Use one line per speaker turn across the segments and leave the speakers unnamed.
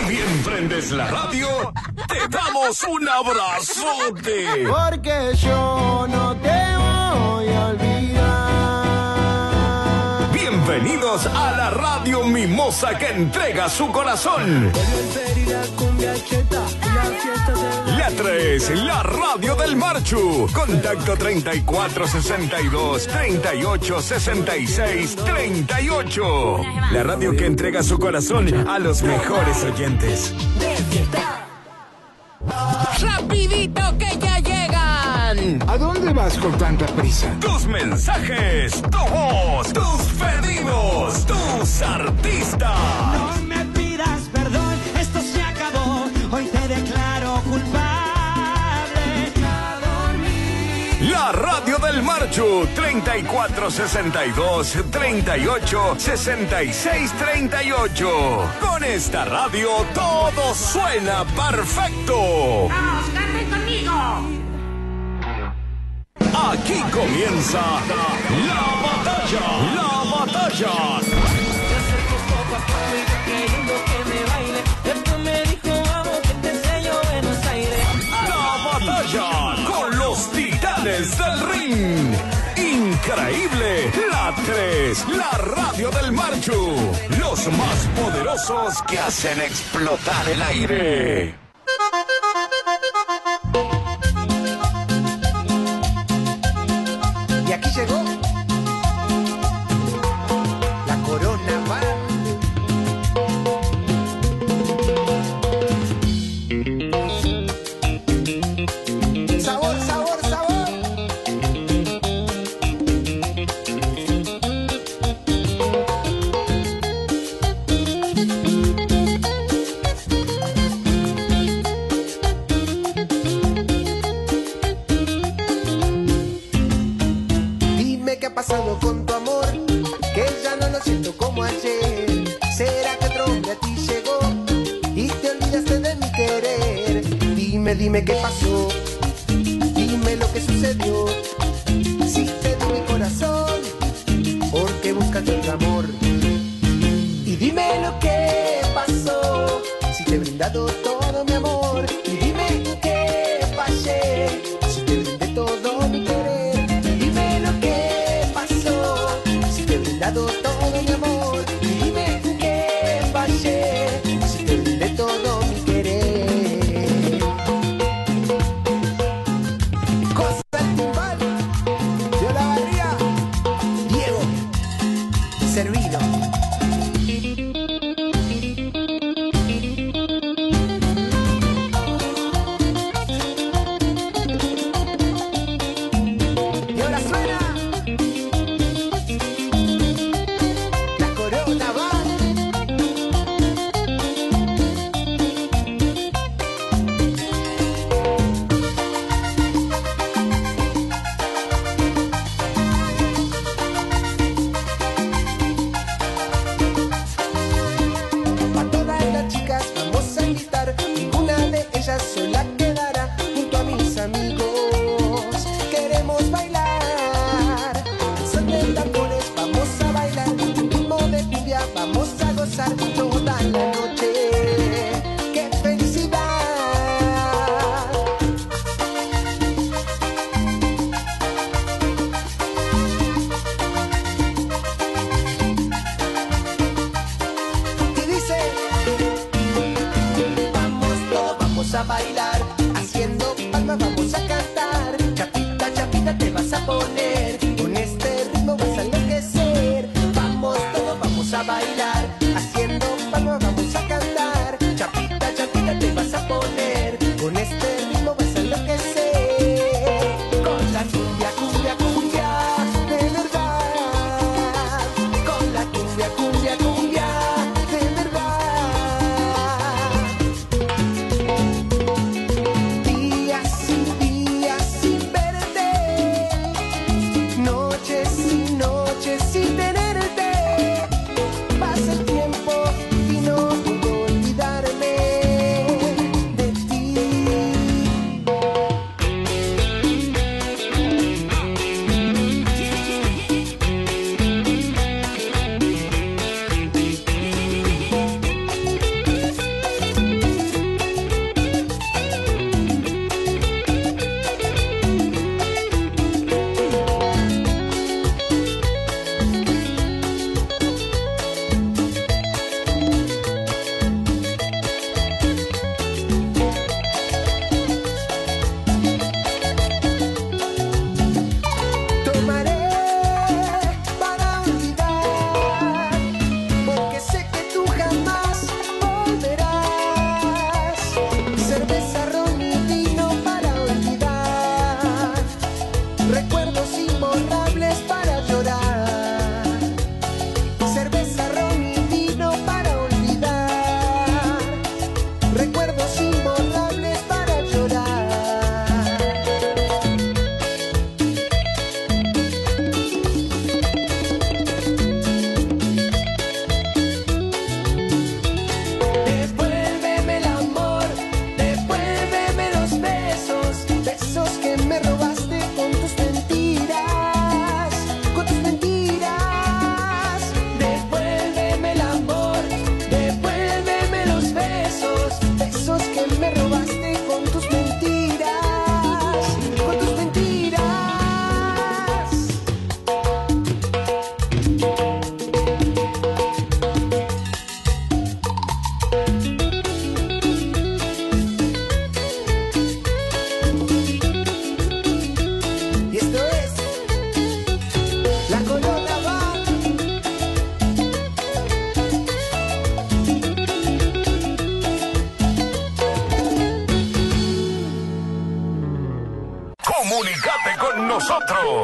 bien prendes la radio, te damos un abrazote.
Porque yo no te voy a olvidar.
Bienvenidos a la radio mimosa que entrega su corazón. La 3, la radio del Marchu. Contacto 3462-3866-38. La radio que entrega su corazón a los mejores oyentes.
¡Rapidito que ya llegan!
¿A dónde vas con tanta prisa?
Tus mensajes, tu voz, tus pedidos, tus artistas.
No me pidas perdón, esto se acabó. Hoy te declaro culpable.
La radio del Marchu, 3462-386638. Con esta radio todo suena perfecto.
¡Vamos, canten conmigo!
Aquí comienza la batalla. La batalla. La batalla con los titanes del ring. Increíble. La 3, la radio del Marchu. Los más poderosos que hacen explotar el aire.
Y aquí llegó la Corona Bar. Sabor, sabor, sabor. Dime qué ha pasado con tu amor, que ya no lo siento como ayer. ¿Será que otro hombre a ti llegó y te olvidaste de mi querer? Dime, dime qué pasó, dime lo que sucedió. Si te di mi corazón, ¿por qué buscas otro amor? Y dime lo que pasó, si te he brindado todo mi amor. Y dime qué fallé, si te brindé todo mi querer. Dime lo que pasó, si te he brindado todo mi amor. Y dime qué fallé, si te brindé todo mi querer. Cosa del timbal, de la barría, Diego, servido. Y ahora suena la Corona Bar. Pa' todas las chicas vamos a invitar, ninguna de ellas sola quedará. Junto a mis amigos queremos bailar, al son de tambores vamos a bailar, un ritmo de cumbia vamos a gozar toda la noche. ¡Qué felicidad! Y dice, vamos todos, vamos a bailar, haciendo palmas vamos a cantar. Chapita, chapita te vas a poner, con este ritmo vas a enloquecer. Vamos todos, vamos a bailar, haciendo palmas vamos a cantar. Chapita, chapita te vas a poner, con este ritmo vas a enloquecer. Con la cumbia, cumbia, cumbia, de verdad. Con la cumbia, cumbia, cumbia, de verdad. Días sin verte,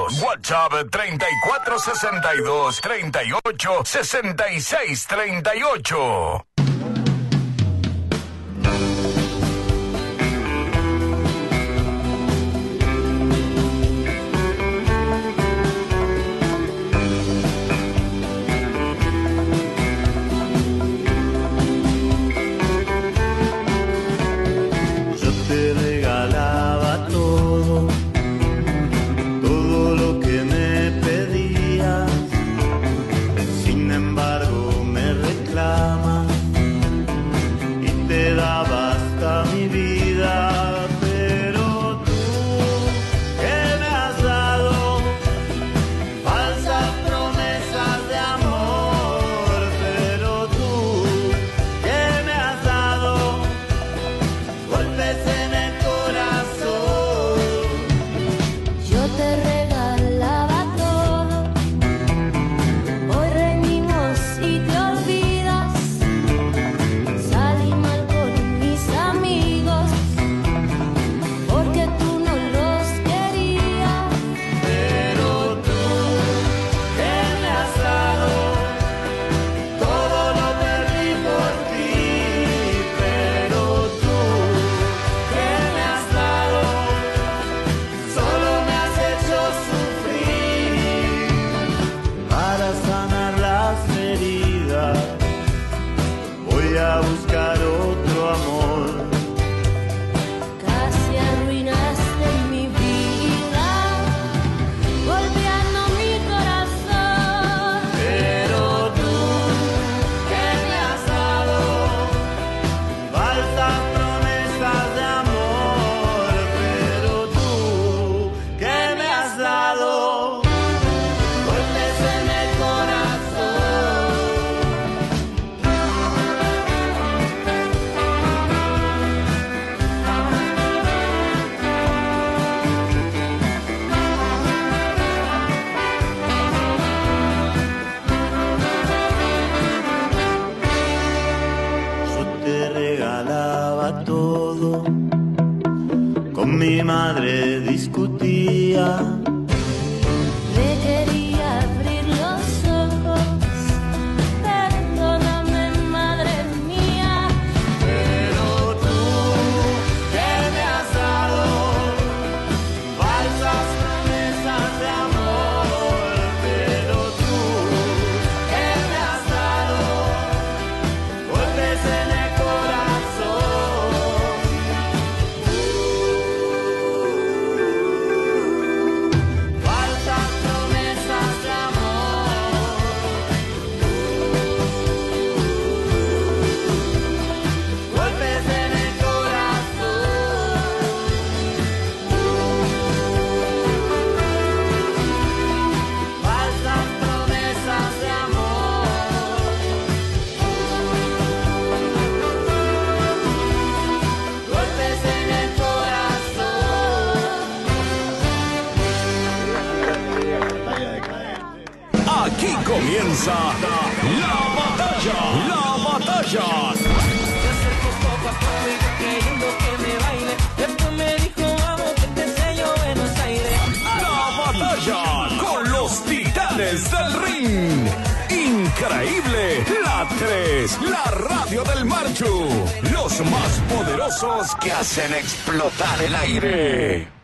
saludos. WhatsApp 3462-386638.
Mi madre discutía.
Me quería abrir los ojos, perdóname, madre mía.
Pero tú, que me has dado falsas promesas de amor. Pero tú, que me has dado golpes en el corazón. Falsas promesas de amor. Golpes en el corazón. Falsas promesas de amor. Golpes en el corazón.
Aquí comienza la batalla. La batalla.
Se acercó poco a poco y yo queriendo que me baile. Después me dijo, vamos que te enseño Buenos Aires.
La batalla con los titanes del ring. Increíble. La 3, la radio del Marchu. Los más poderosos que hacen explotar el aire.